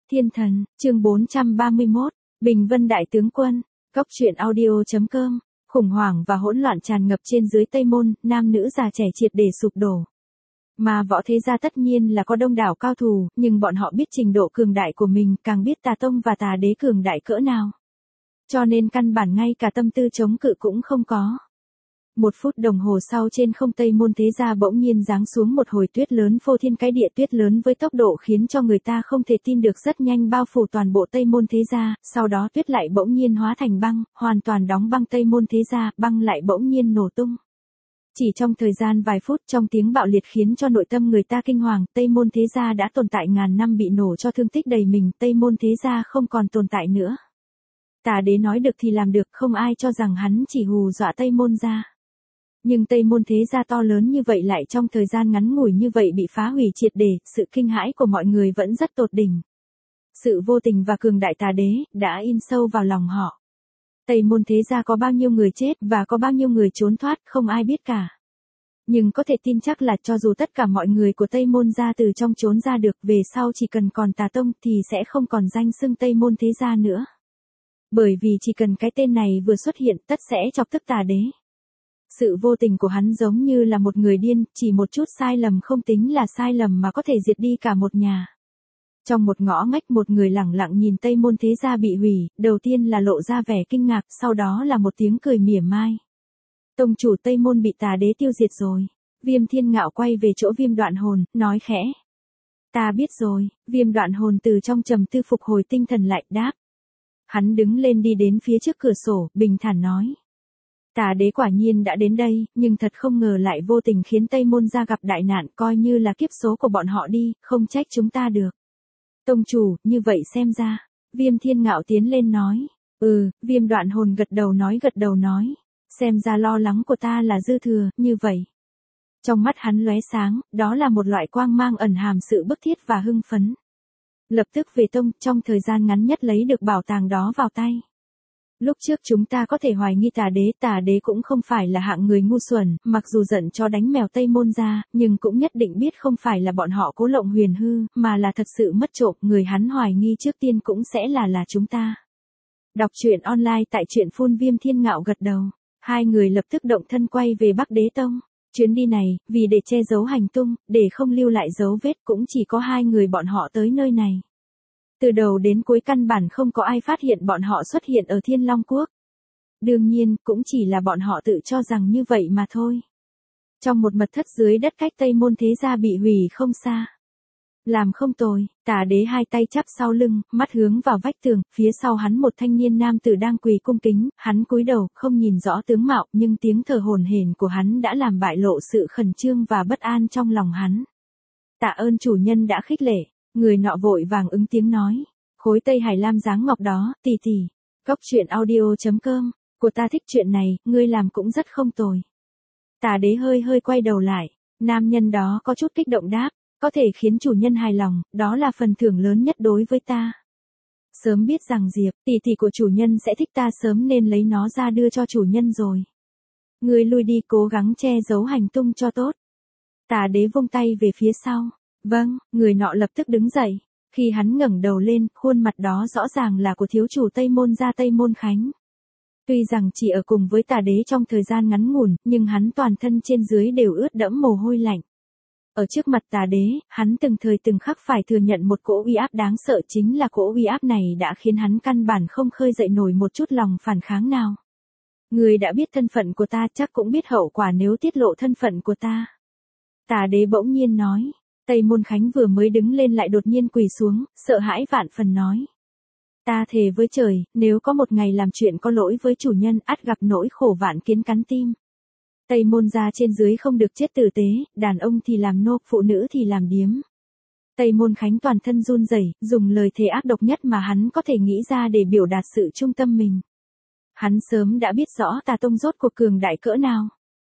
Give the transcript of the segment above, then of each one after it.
Thiên thần, chương 431, Bình Vân Đại Tướng Quân, Cóc truyện audio.com, khủng hoảng và hỗn loạn tràn ngập trên dưới Tây Môn, nam nữ già trẻ triệt để sụp đổ. Mà võ thế gia tất nhiên là có đông đảo cao thủ, nhưng bọn họ biết trình độ cường đại của mình, càng biết tà tông và tà đế cường đại cỡ nào. Cho nên căn bản ngay cả tâm tư chống cự cũng không có. 1 phút đồng hồ sau trên không Tây Môn thế gia bỗng nhiên giáng xuống một hồi tuyết lớn phô thiên cái địa, tuyết lớn với tốc độ khiến cho người ta không thể tin được rất nhanh bao phủ toàn bộ Tây Môn thế gia, sau đó tuyết lại bỗng nhiên hóa thành băng, hoàn toàn đóng băng Tây Môn thế gia, băng lại bỗng nhiên nổ tung. Chỉ trong thời gian vài phút, trong tiếng bạo liệt khiến cho nội tâm người ta kinh hoàng, Tây Môn thế gia đã tồn tại ngàn năm bị nổ cho thương tích đầy mình, Tây Môn thế gia không còn tồn tại nữa. Tà đế nói được thì làm được, không ai cho rằng hắn chỉ hù dọa Tây Môn gia. Nhưng Tây Môn thế gia to lớn như vậy lại trong thời gian ngắn ngủi như vậy bị phá hủy triệt để, sự kinh hãi của mọi người vẫn rất tột đỉnh. Sự vô tình và cường đại tà đế đã in sâu vào lòng họ. Tây Môn thế gia có bao nhiêu người chết và có bao nhiêu người trốn thoát không ai biết cả. Nhưng có thể tin chắc là cho dù tất cả mọi người của Tây Môn gia từ trong trốn ra được, về sau chỉ cần còn tà tông thì sẽ không còn danh xưng Tây Môn thế gia nữa. Bởi vì chỉ cần cái tên này vừa xuất hiện tất sẽ chọc tức tà đế. Sự vô tình của hắn giống như là một người điên, chỉ một chút sai lầm không tính là sai lầm mà có thể diệt đi cả một nhà. Trong một ngõ ngách một người lẳng lặng nhìn Tây Môn thế gia bị hủy, đầu tiên là lộ ra vẻ kinh ngạc, sau đó là một tiếng cười mỉa mai. Tông chủ Tây Môn bị tà đế tiêu diệt rồi. Viêm Thiên Ngạo quay về chỗ Viêm Đoạn Hồn, nói khẽ. Ta biết rồi. Viêm Đoạn Hồn từ trong trầm tư phục hồi tinh thần lại, đáp. Hắn đứng lên đi đến phía trước cửa sổ, bình thản nói. Tà đế quả nhiên đã đến đây, nhưng thật không ngờ lại vô tình khiến Tây Môn gia gặp đại nạn, coi như là kiếp số của bọn họ đi, không trách chúng ta được. Tông chủ, như vậy xem ra. Viêm Thiên Ngạo tiến lên nói. Viêm Đoạn Hồn gật đầu nói. Xem ra lo lắng của ta là dư thừa, như vậy. Trong mắt hắn lóe sáng, đó là một loại quang mang ẩn hàm sự bức thiết và hưng phấn. Lập tức về tông, trong thời gian ngắn nhất lấy được bảo tàng đó vào tay. Lúc trước chúng ta có thể hoài nghi tà đế cũng không phải là hạng người ngu xuẩn, mặc dù giận cho đánh mèo Tây Môn gia, nhưng cũng nhất định biết không phải là bọn họ cố lộng huyền hư, mà là thật sự mất trộm, người hắn hoài nghi trước tiên cũng sẽ là chúng ta. Đọc truyện online tại truyện phun. Viêm Thiên Ngạo gật đầu. Hai người lập tức động thân quay về Bắc Đế Tông. Chuyến đi này, vì để che giấu hành tung, để không lưu lại dấu vết, cũng chỉ có hai người bọn họ tới nơi này. Từ đầu đến cuối căn bản không có ai phát hiện bọn họ xuất hiện ở Thiên Long Quốc. Đương nhiên, cũng chỉ là bọn họ tự cho rằng như vậy mà thôi. Trong một mật thất dưới đất cách Tây Môn thế gia bị hủy không xa. Làm không tồi, tà đế hai tay chắp sau lưng, mắt hướng vào vách tường, phía sau hắn một thanh niên nam tử đang quỳ cung kính, hắn cúi đầu, không nhìn rõ tướng mạo, nhưng tiếng thở hổn hển của hắn đã làm bại lộ sự khẩn trương và bất an trong lòng hắn. Tạ ơn chủ nhân đã khích lệ, người nọ vội vàng ứng tiếng nói. Khối Tây Hải Lam dáng ngọc đó, tỷ. Cóc truyện audio.com, của ta thích chuyện này, ngươi làm cũng rất không tồi. Tà đế hơi quay đầu lại, nam nhân đó có chút kích động đáp. Có thể khiến chủ nhân hài lòng, đó là phần thưởng lớn nhất đối với ta. Sớm biết rằng Diệp, tỷ của chủ nhân sẽ thích ta sớm nên lấy nó ra đưa cho chủ nhân rồi. Ngươi lui đi, cố gắng che giấu hành tung cho tốt. Tà đế vung tay về phía sau. Vâng, người nọ lập tức đứng dậy. Khi hắn ngẩng đầu lên, khuôn mặt đó rõ ràng là của thiếu chủ Tây Môn gia Tây Môn Khánh. Tuy rằng chỉ ở cùng với tà đế trong thời gian ngắn ngủn, nhưng hắn toàn thân trên dưới đều ướt đẫm mồ hôi lạnh. Ở trước mặt tà đế, hắn từng thời từng khắc phải thừa nhận một cỗ uy áp đáng sợ, chính là cỗ uy áp này đã khiến hắn căn bản không khơi dậy nổi một chút lòng phản kháng nào. Người đã biết thân phận của ta chắc cũng biết hậu quả nếu tiết lộ thân phận của ta. Tà đế bỗng nhiên nói. Tây Môn Khánh vừa mới đứng lên lại đột nhiên quỳ xuống, sợ hãi vạn phần nói. Ta thề với trời, nếu có một ngày làm chuyện có lỗi với chủ nhân, ắt gặp nỗi khổ vạn kiến cắn tim. Tây Môn gia trên dưới không được chết tử tế, đàn ông thì làm nô, phụ nữ thì làm điếm. Tây Môn Khánh toàn thân run rẩy, dùng lời thề ác độc nhất mà hắn có thể nghĩ ra để biểu đạt sự trung tâm mình. Hắn sớm đã biết rõ tà tông rốt cuộc cường đại cỡ nào.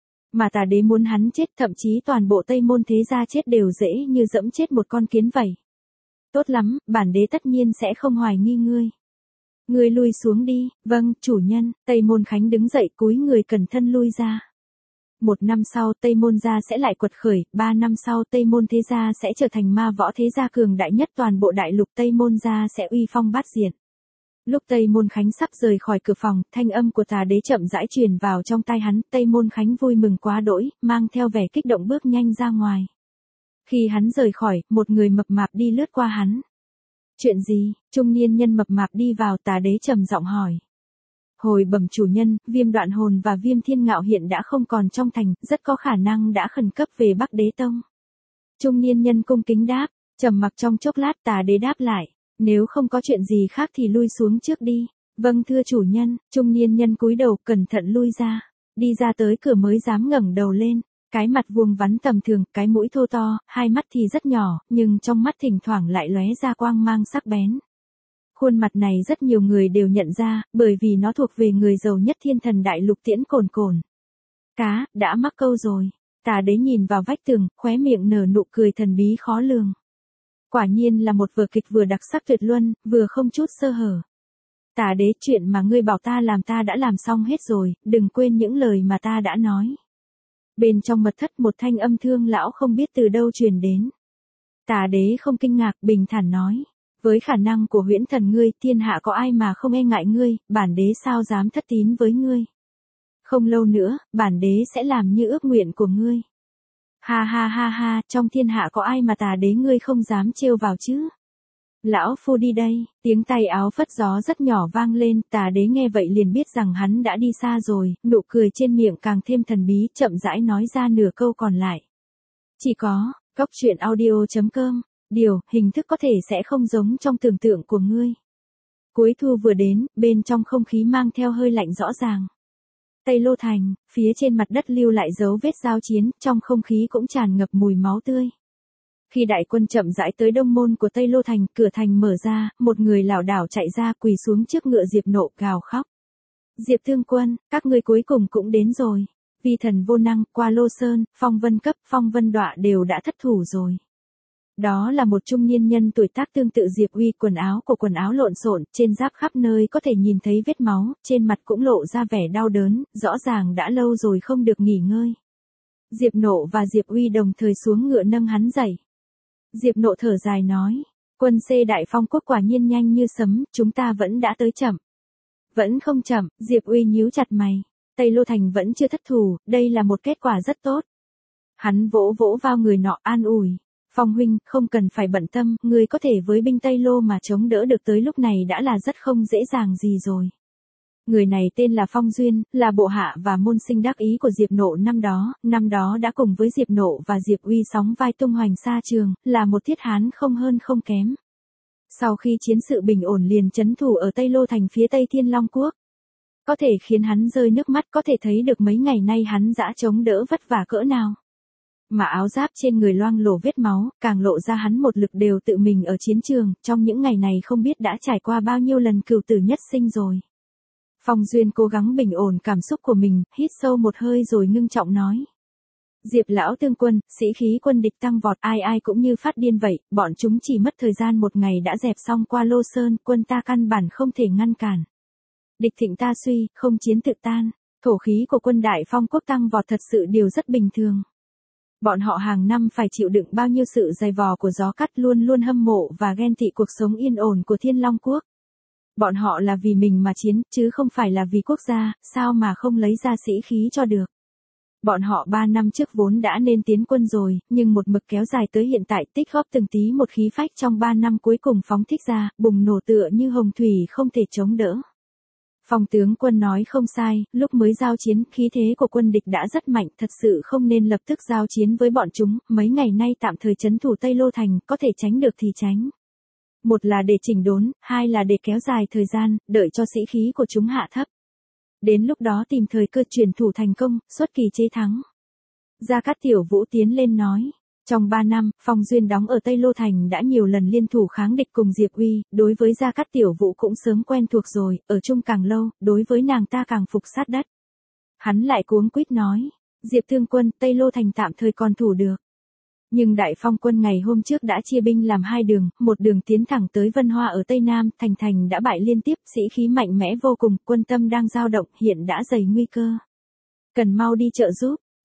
Mà tà đế muốn hắn chết, thậm chí toàn bộ Tây Môn thế gia chết đều dễ như dẫm chết một con kiến vậy. Tốt lắm, bản đế tất nhiên sẽ không hoài nghi ngươi. Ngươi lui xuống đi. Vâng, chủ nhân. Tây Môn Khánh đứng dậy cúi người cẩn thân lui ra. 1 năm sau Tây Môn gia sẽ lại quật khởi, 3 năm sau Tây Môn thế gia sẽ trở thành ma võ thế gia cường đại nhất toàn bộ đại lục, Tây Môn gia sẽ uy phong bát diện. Lúc Tây Môn Khánh sắp rời khỏi cửa phòng, thanh âm của Tà Đế chậm rãi truyền vào trong tai hắn, Tây Môn Khánh vui mừng quá đỗi, mang theo vẻ kích động bước nhanh ra ngoài. Khi hắn rời khỏi, một người mập mạp đi lướt qua hắn. Chuyện gì? Trung niên nhân mập mạp đi vào, Tà Đế trầm giọng hỏi. Hồi bẩm chủ nhân, Viêm Đoạn Hồn và Viêm Thiên Ngạo hiện đã không còn trong thành, rất có khả năng đã khẩn cấp về Bắc Đế Tông. Trung niên nhân cung kính đáp, trầm mặc trong chốc lát Tà Đế đáp lại, nếu không có chuyện gì khác thì lui xuống trước đi. Vâng thưa chủ nhân. Trung niên nhân cúi đầu cẩn thận lui ra, đi ra tới cửa mới dám ngẩng đầu lên. Cái mặt vuông vắn tầm thường, cái mũi thô to, hai mắt thì rất nhỏ, nhưng trong mắt thỉnh thoảng lại lóe ra quang mang sắc bén. Khuôn mặt này rất nhiều người đều nhận ra, bởi vì nó thuộc về người giàu nhất thiên thần đại lục Tiễn Cồn Cồn. Cá, đã mắc câu rồi. Tà Đế nhìn vào vách tường, khóe miệng nở nụ cười thần bí khó lường. Quả nhiên là một vở kịch vừa đặc sắc tuyệt luân, vừa không chút sơ hở. Tà Đế, chuyện mà ngươi bảo ta làm ta đã làm xong hết rồi, đừng quên những lời mà ta đã nói. Bên trong mật thất một thanh âm thương lão không biết từ đâu truyền đến. Tà Đế không kinh ngạc, bình thản nói. Với khả năng của huyễn thần ngươi, thiên hạ có ai mà không e ngại ngươi, bản đế sao dám thất tín với ngươi. Không lâu nữa, bản đế sẽ làm như ước nguyện của ngươi. Ha ha ha ha, trong thiên hạ có ai mà Tà Đế ngươi không dám trêu vào chứ? Lão phu đi đây, tiếng tay áo phất gió rất nhỏ vang lên, Tà Đế nghe vậy liền biết rằng hắn đã đi xa rồi, nụ cười trên miệng càng thêm thần bí, chậm rãi nói ra nửa câu còn lại. Chỉ có, Cốc Truyện Audio.com, điều, hình thức có thể sẽ không giống trong tưởng tượng của ngươi. Cuối thu vừa đến, bên trong không khí mang theo hơi lạnh rõ ràng. Tây Lô Thành, phía trên mặt đất lưu lại dấu vết giao chiến, trong không khí cũng tràn ngập mùi máu tươi. Khi đại quân chậm rãi tới đông môn của Tây Lô Thành, cửa thành mở ra, một người lảo đảo chạy ra quỳ xuống trước ngựa Diệp Nộ gào khóc. Diệp Thương Quân, các ngươi cuối cùng cũng đến rồi. Vi thần vô năng, qua Lô Sơn, Phong Vân Cấp, Phong Vân Đọa đều đã thất thủ rồi. Đó là một trung niên nhân tuổi tác tương tự Diệp Uy, quần áo lộn xộn, trên giáp khắp nơi có thể nhìn thấy vết máu, trên mặt cũng lộ ra vẻ đau đớn, rõ ràng đã lâu rồi không được nghỉ ngơi. Diệp Nộ và Diệp Uy đồng thời xuống ngựa nâng hắn dậy. Diệp Nộ thở dài nói, quân C Đại Phong Quốc quả nhiên nhanh như sấm, chúng ta vẫn đã tới chậm. Vẫn không chậm, Diệp Uy nhíu chặt mày, Tây Lô Thành vẫn chưa thất thủ, đây là một kết quả rất tốt. Hắn vỗ vỗ vào người nọ an ủi. Phong huynh, không cần phải bận tâm, người có thể với binh Tây Lô mà chống đỡ được tới lúc này đã là rất không dễ dàng gì rồi. Người này tên là Phong Duyên, là bộ hạ và môn sinh đắc ý của Diệp Nộ năm đó đã cùng với Diệp Nộ và Diệp Uy sóng vai tung hoành xa trường, là một thiết hán không hơn không kém. Sau khi chiến sự bình ổn liền trấn thủ ở Tây Lô Thành phía Tây Thiên Long Quốc. Có thể khiến hắn rơi nước mắt, có thể thấy được mấy ngày nay hắn dã chống đỡ vất vả cỡ nào. Mà áo giáp trên người loang lổ vết máu, càng lộ ra hắn một lực đều tự mình ở chiến trường, trong những ngày này không biết đã trải qua bao nhiêu lần cửu tử nhất sinh rồi. Phong Duyên cố gắng bình ổn cảm xúc của mình, hít sâu một hơi rồi ngưng trọng nói. Diệp lão tương quân, sĩ khí quân địch tăng vọt, ai ai cũng như phát điên vậy, bọn chúng chỉ mất thời gian một ngày đã dẹp xong qua Lô Sơn, quân ta căn bản không thể ngăn cản. Địch thịnh ta suy, không chiến tự tan, thổ khí của quân Đại Phong Quốc tăng vọt thật sự điều rất bình thường. Bọn họ hàng năm phải chịu đựng bao nhiêu sự dày vò của gió cắt, luôn luôn hâm mộ và ghen tị cuộc sống yên ổn của Thiên Long Quốc. Bọn họ là vì mình mà chiến, chứ không phải là vì quốc gia, sao mà không lấy ra sĩ khí cho được. Bọn họ 3 năm trước vốn đã nên tiến quân rồi, nhưng một mực kéo dài tới hiện tại, tích góp từng tí một khí phách trong 3 năm cuối cùng phóng thích ra, bùng nổ tựa như hồng thủy không thể chống đỡ. Phong tướng quân nói không sai, lúc mới giao chiến, khí thế của quân địch đã rất mạnh, thật sự không nên lập tức giao chiến với bọn chúng, mấy ngày nay tạm thời trấn thủ Tây Lô Thành, có thể tránh được thì tránh. Một là để chỉnh đốn, hai là để kéo dài thời gian, đợi cho sĩ khí của chúng hạ thấp. Đến lúc đó tìm thời cơ chuyển thủ thành công, xuất kỳ chế thắng. Gia Cát Tiểu Vũ tiến lên nói. Trong 3 năm, Phong Duyên đóng ở Tây Lô Thành đã nhiều lần liên thủ kháng địch cùng Diệp Uy, đối với Gia Cát Tiểu Vũ cũng sớm quen thuộc rồi, ở chung càng lâu, đối với nàng ta càng phục sát đất. Hắn lại cuống quýt nói, Diệp Thương Quân, Tây Lô Thành tạm thời còn thủ được. Nhưng Đại Phong quân ngày hôm trước đã chia binh làm 2 đường, một đường tiến thẳng tới Vân Hoa ở Tây Nam, thành đã bại liên tiếp, sĩ khí mạnh mẽ vô cùng, quân tâm đang dao động, hiện đã dày nguy cơ. Cần mau đi trợ giúp.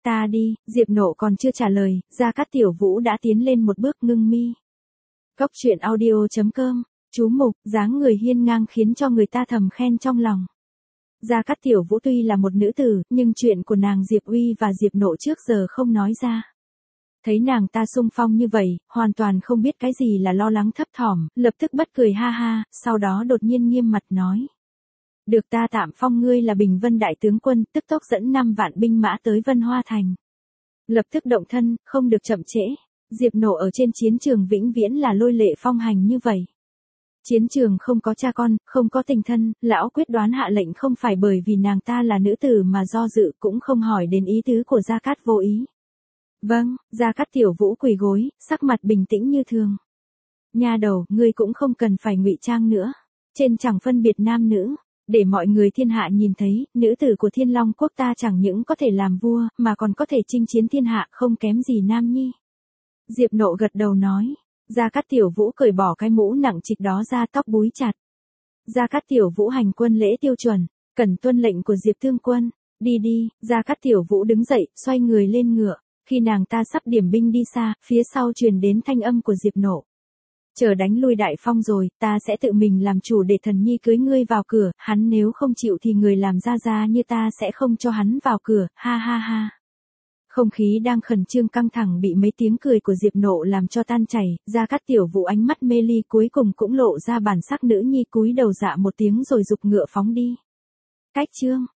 Ta đi, Diệp Nộ còn chưa trả lời, Gia Cát Tiểu Vũ đã tiến lên một bước ngưng mi. Cốc truyện audio.com, chú mục, dáng người hiên ngang khiến cho người ta thầm khen trong lòng. Gia Cát Tiểu Vũ tuy là một nữ tử, nhưng chuyện của nàng Diệp Uy và Diệp Nộ trước giờ không nói ra. Thấy nàng ta xung phong như vậy, hoàn toàn không biết cái gì là lo lắng thấp thỏm, lập tức bất cười ha ha, sau đó đột nhiên nghiêm mặt nói. Được ta tạm phong ngươi là Bình Vân đại tướng quân, tức tốc dẫn 5 vạn binh mã tới Vân Hoa Thành. Lập tức động thân, không được chậm trễ. Diệp Nộ ở trên chiến trường vĩnh viễn là lôi lệ phong hành như vậy. Chiến trường không có cha con, không có tình thân, lão quyết đoán hạ lệnh không phải bởi vì nàng ta là nữ tử mà do dự, cũng không hỏi đến ý tứ của Gia Cát vô ý. Vâng, Gia Cát Tiểu Vũ quỳ gối, sắc mặt bình tĩnh như thường. Nha đầu, ngươi cũng không cần phải ngụy trang nữa. Trên chẳng phân biệt nam nữ, để mọi người thiên hạ nhìn thấy, nữ tử của Thiên Long quốc ta chẳng những có thể làm vua, mà còn có thể chinh chiến thiên hạ, không kém gì Nam Nhi. Diệp Nộ gật đầu nói. Gia Cát Tiểu Vũ cởi bỏ cái mũ nặng trịch đó ra, tóc búi chặt. Gia Cát Tiểu Vũ hành quân lễ tiêu chuẩn, cần tuân lệnh của Diệp Thương Quân. Đi đi, Gia Cát Tiểu Vũ đứng dậy, xoay người lên ngựa. Khi nàng ta sắp điểm binh đi xa, phía sau truyền đến thanh âm của Diệp Nộ. Chờ đánh lui Đại Phong rồi, ta sẽ tự mình làm chủ để thần nhi cưới ngươi vào cửa, hắn nếu không chịu thì người làm gia gia như ta sẽ không cho hắn vào cửa, ha ha ha. Không khí đang khẩn trương căng thẳng bị mấy tiếng cười của Diệp Nộ làm cho tan chảy, Gia Cát Tiểu Vũ ánh mắt mê ly cuối cùng cũng lộ ra bản sắc nữ nhi, cúi đầu dạ một tiếng rồi giục ngựa phóng đi. Cách chương